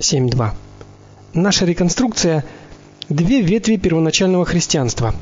7.2. Наша реконструкция – две ветви первоначального христианства.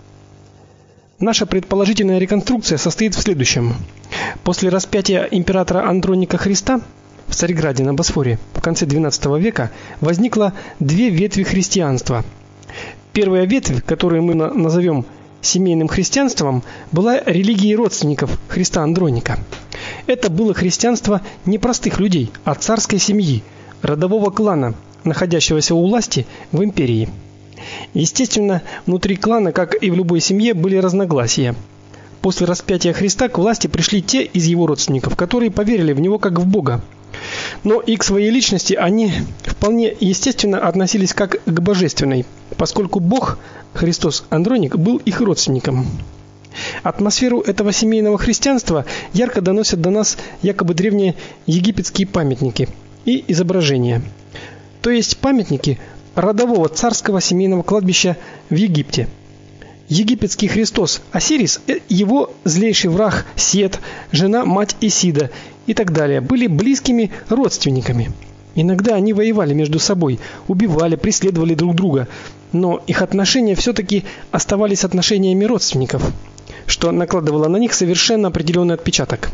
Наша предположительная реконструкция состоит в следующем. После распятия императора Андроника Христа в Царьграде на Босфоре в конце XII века возникло две ветви христианства. Первая ветвь, которую мы назовем семейным христианством, была религией родственников Христа Андроника. Это было христианство не простых людей, а царской семьи, родового клана, находящегося у власти в империи. Естественно, внутри клана, как и в любой семье, были разногласия. После распятия Христа к власти пришли те из его родственников, которые поверили в него как в Бога. Но и к своей личности они вполне естественно относились как к божественной, поскольку Бог, Христос Андроник, был их родственником. Атмосферу этого семейного христианства ярко доносят до нас якобы древние египетские памятники и изображения. То есть памятники родового царского семейного кладбища в Египте. Египетский Христос Осирис, его злейший враг Сет, жена мать Исида и так далее были близкими родственниками. Иногда они воевали между собой, убивали, преследовали друг друга, но их отношения все-таки оставались отношениями родственников, что накладывало на них совершенно определенный отпечаток.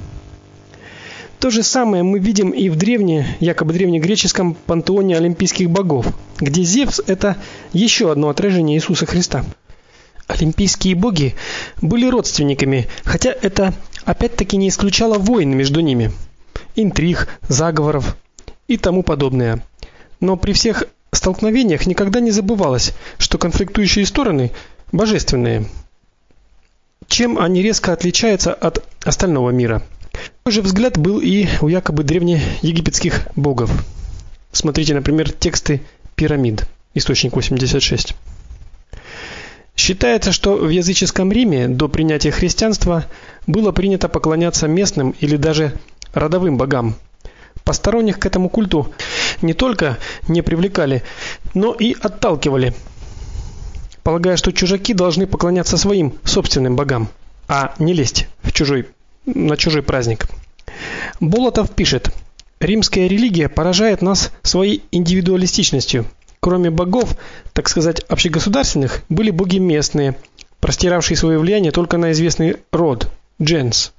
То же самое мы видим и в якобы древнегреческом пантеоне олимпийских богов, где Зевс это еще одно отражение Иисуса Христа. Олимпийские боги были родственниками, хотя это опять-таки не исключало войн между ними, интриг, заговоров и тому подобное. Но при всех столкновениях никогда не забывалось, что конфликтующие стороны божественные. Чем они резко отличаются от остального мира? Такой же взгляд был и у якобы древнеегипетских богов. Смотрите, например, тексты пирамид, источник 86. Считается, что в языческом Риме до принятия христианства было принято поклоняться местным или даже родовым богам. Посторонних к этому культу не только не привлекали, но и отталкивали, полагая, что чужаки должны поклоняться своим собственным богам, а не лезть на чужой праздник. Болотов пишет: римская религия поражает нас своей индивидуалистичностью. Кроме богов, так сказать, общегосударственных, были боги местные, простиравшие свое влияние только на известный род gens.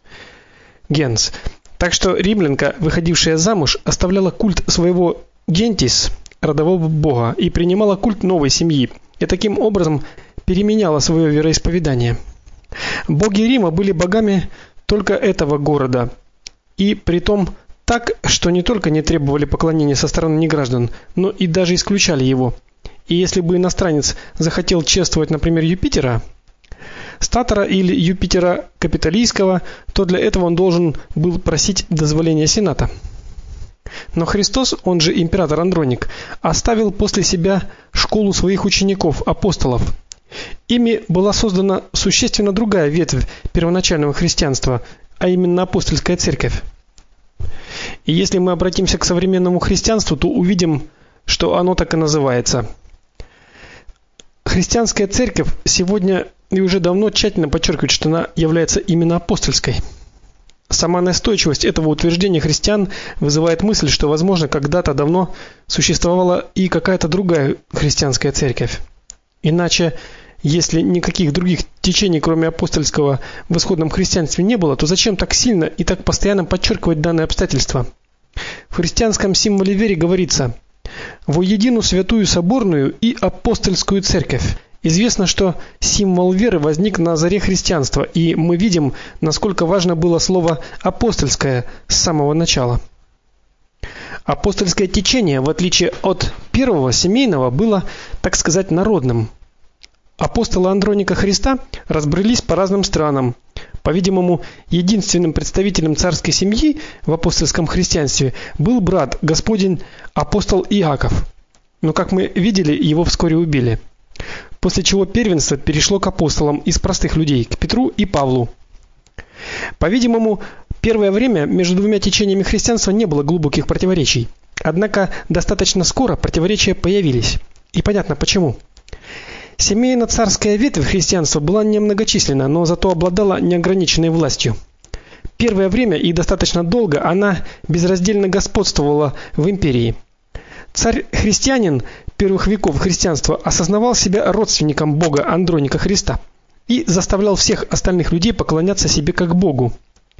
Так что римлянка, выходившая замуж, оставляла культ своего gentes, родового бога, и принимала культ новой семьи, и таким образом переменяла свое вероисповедание. Боги Рима были богами только этого города, и притом так, что не только не требовали поклонения со стороны неграждан, но и даже исключали его. И если бы иностранец захотел чествовать, например, Юпитера, Статора или Юпитера Капитолийского, то для этого он должен был просить дозволения Сената. Но Христос, он же император Андроник, оставил после себя школу своих учеников, апостолов. Ими была создана существенно другая ветвь первоначального христианства, а именно апостольская церковь. И если мы обратимся к современному христианству, то увидим, что оно так и называется. Христианская церковь сегодня и уже давно тщательно подчеркивает, что она является именно апостольской. Сама настойчивость этого утверждения христиан вызывает мысль, что, возможно, когда-то давно существовала и какая-то другая христианская церковь. Иначе, если никаких других течений, кроме апостольского, в исходном христианстве не было, то зачем так сильно и так постоянно подчеркивать данное обстоятельство? В христианском символе веры говорится: «Во единую святую соборную и апостольскую церковь». Известно, что символ веры возник на заре христианства, и мы видим, насколько важно было слово апостольское с самого начала. Апостольское течение, в отличие от первого семейного, было, так сказать, народным. Апостолы Андроника Христа разбрелись по разным странам. По-видимому, единственным представителем царской семьи в апостольском христианстве был брат Господень апостол Иаков. Но, как мы видели, его вскоре убили. После чего первенство перешло к апостолам из простых людей, к Петру и Павлу. По-видимому, первое время между двумя течениями христианства не было глубоких противоречий. Однако достаточно скоро противоречия появились. И понятно почему. Семейно-царская ветвь христианства была немногочисленна, но зато обладала неограниченной властью. Первое время и достаточно долго она безраздельно господствовала в империи. Царь-христианин первых веков христианства осознавал себя родственником Бога Андроника Христа и заставлял всех остальных людей поклоняться себе как Богу.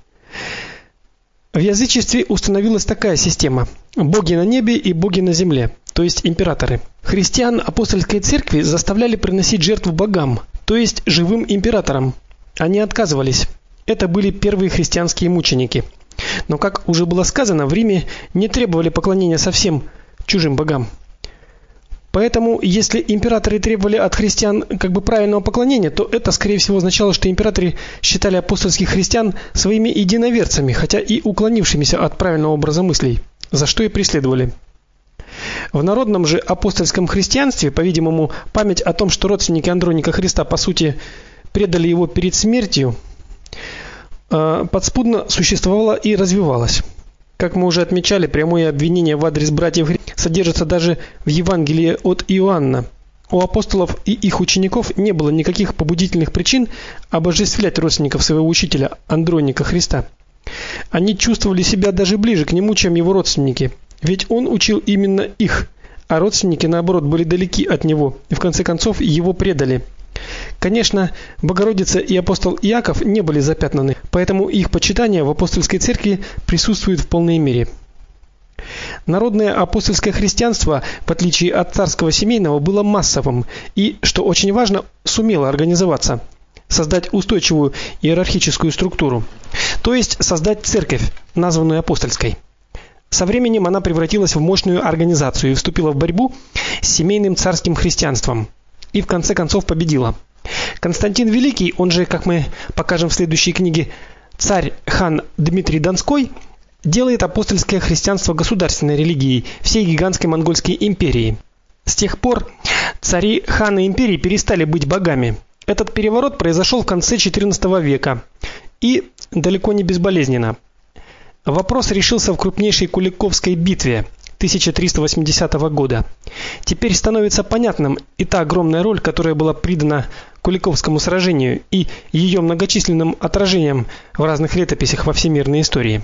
В язычестве установилась такая система: боги на небе и боги на земле, то есть императоры. Христиан апостольской церкви заставляли приносить жертву богам, то есть живым императорам. Они отказывались. Это были первые христианские мученики. Но, как уже было сказано, в Риме не требовали поклонения совсем чужим богам. Поэтому, если императоры требовали от христиан правильного поклонения, то это, скорее всего, означало, что императоры считали апостольских христиан своими единоверцами, хотя и уклонившимися от правильного образа мыслей, за что и преследовали. В народном же апостольском христианстве, по-видимому, память о том, что родственники Андроника Христа по сути предали его перед смертью, подспудно существовала и развивалась. Как мы уже отмечали, прямое обвинение в адрес братьев содержится даже в Евангелии от Иоанна. У апостолов и их учеников не было никаких побудительных причин обожествлять родственников своего учителя Андроника Христа. Они чувствовали себя даже ближе к нему, чем его родственники, ведь он учил именно их, а родственники, наоборот, были далеки от него и в конце концов его предали. Конечно, Богородица и апостол Иаков не были запятнаны, поэтому их почитание в апостольской церкви присутствует в полной мере. Народное апостольское христианство, в отличие от царского семейного, было массовым и, что очень важно, сумело организоваться, создать устойчивую иерархическую структуру, то есть создать церковь, названную апостольской. Со временем она превратилась в мощную организацию и вступила в борьбу с семейным царским христианством. И в конце концов победила. Константин Великий, он же, как мы покажем в следующей книге, царь-хан Дмитрий Донской, делает апостольское христианство государственной религией всей гигантской монгольской империи. С тех пор цари-ханы империи перестали быть богами. Этот переворот произошел в конце XIV века и далеко не безболезненно. Вопрос решился в крупнейшей Куликовской битве 1380 года. Теперь становится понятным и та огромная роль, которая была придана Куликовскому сражению, и ее многочисленным отражениям в разных летописях во всемирной истории.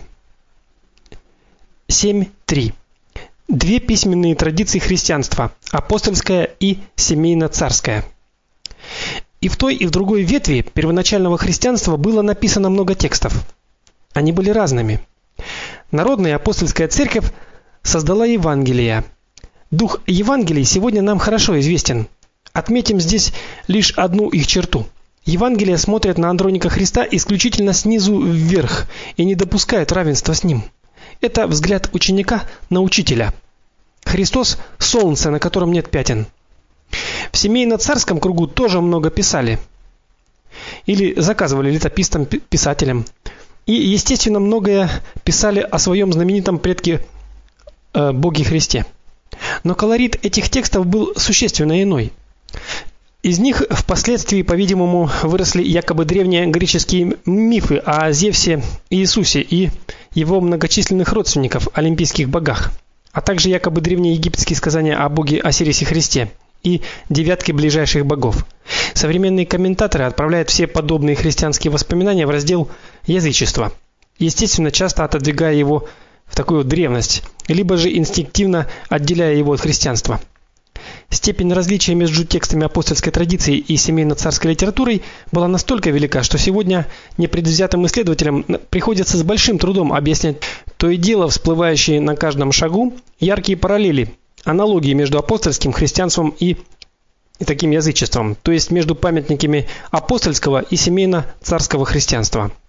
7.3. Две письменные традиции христианства: апостольская и семейно-царская. И в той, и в другой ветви первоначального христианства было написано много текстов. Они были разными. Народная апостольская церковь создала Евангелие. Дух Евангелий сегодня нам хорошо известен. Отметим здесь лишь одну их черту. Евангелия смотрят на Андроника Христа исключительно снизу вверх и не допускают равенства с ним. Это взгляд ученика на учителя. Христос солнце, на котором нет пятен. В семейно-царском кругу тоже много писали или заказывали летописцам, писателям. И, естественно, многое писали о своем знаменитом предке Боге Христе. Но колорит этих текстов был существенно иной. Из них впоследствии, по-видимому, выросли якобы древние греческие мифы о Зевсе и Иисусе и его многочисленных родственников, олимпийских богах, а также якобы древнеегипетские сказания о боге Осирисе Христе и девятке ближайших богов. Современные комментаторы отправляют все подобные христианские воспоминания в раздел язычества, естественно, часто отодвигая его в такую древность, либо же инстинктивно отделяя его от христианства. Степень различия между текстами апостольской традиции и семейно-царской литературой была настолько велика, что сегодня непредвзятым исследователям приходится с большим трудом объяснять то и дело всплывающие на каждом шагу яркие параллели, аналогии между апостольским христианством и таким язычеством, то есть между памятниками апостольского и семейно-царского христианства.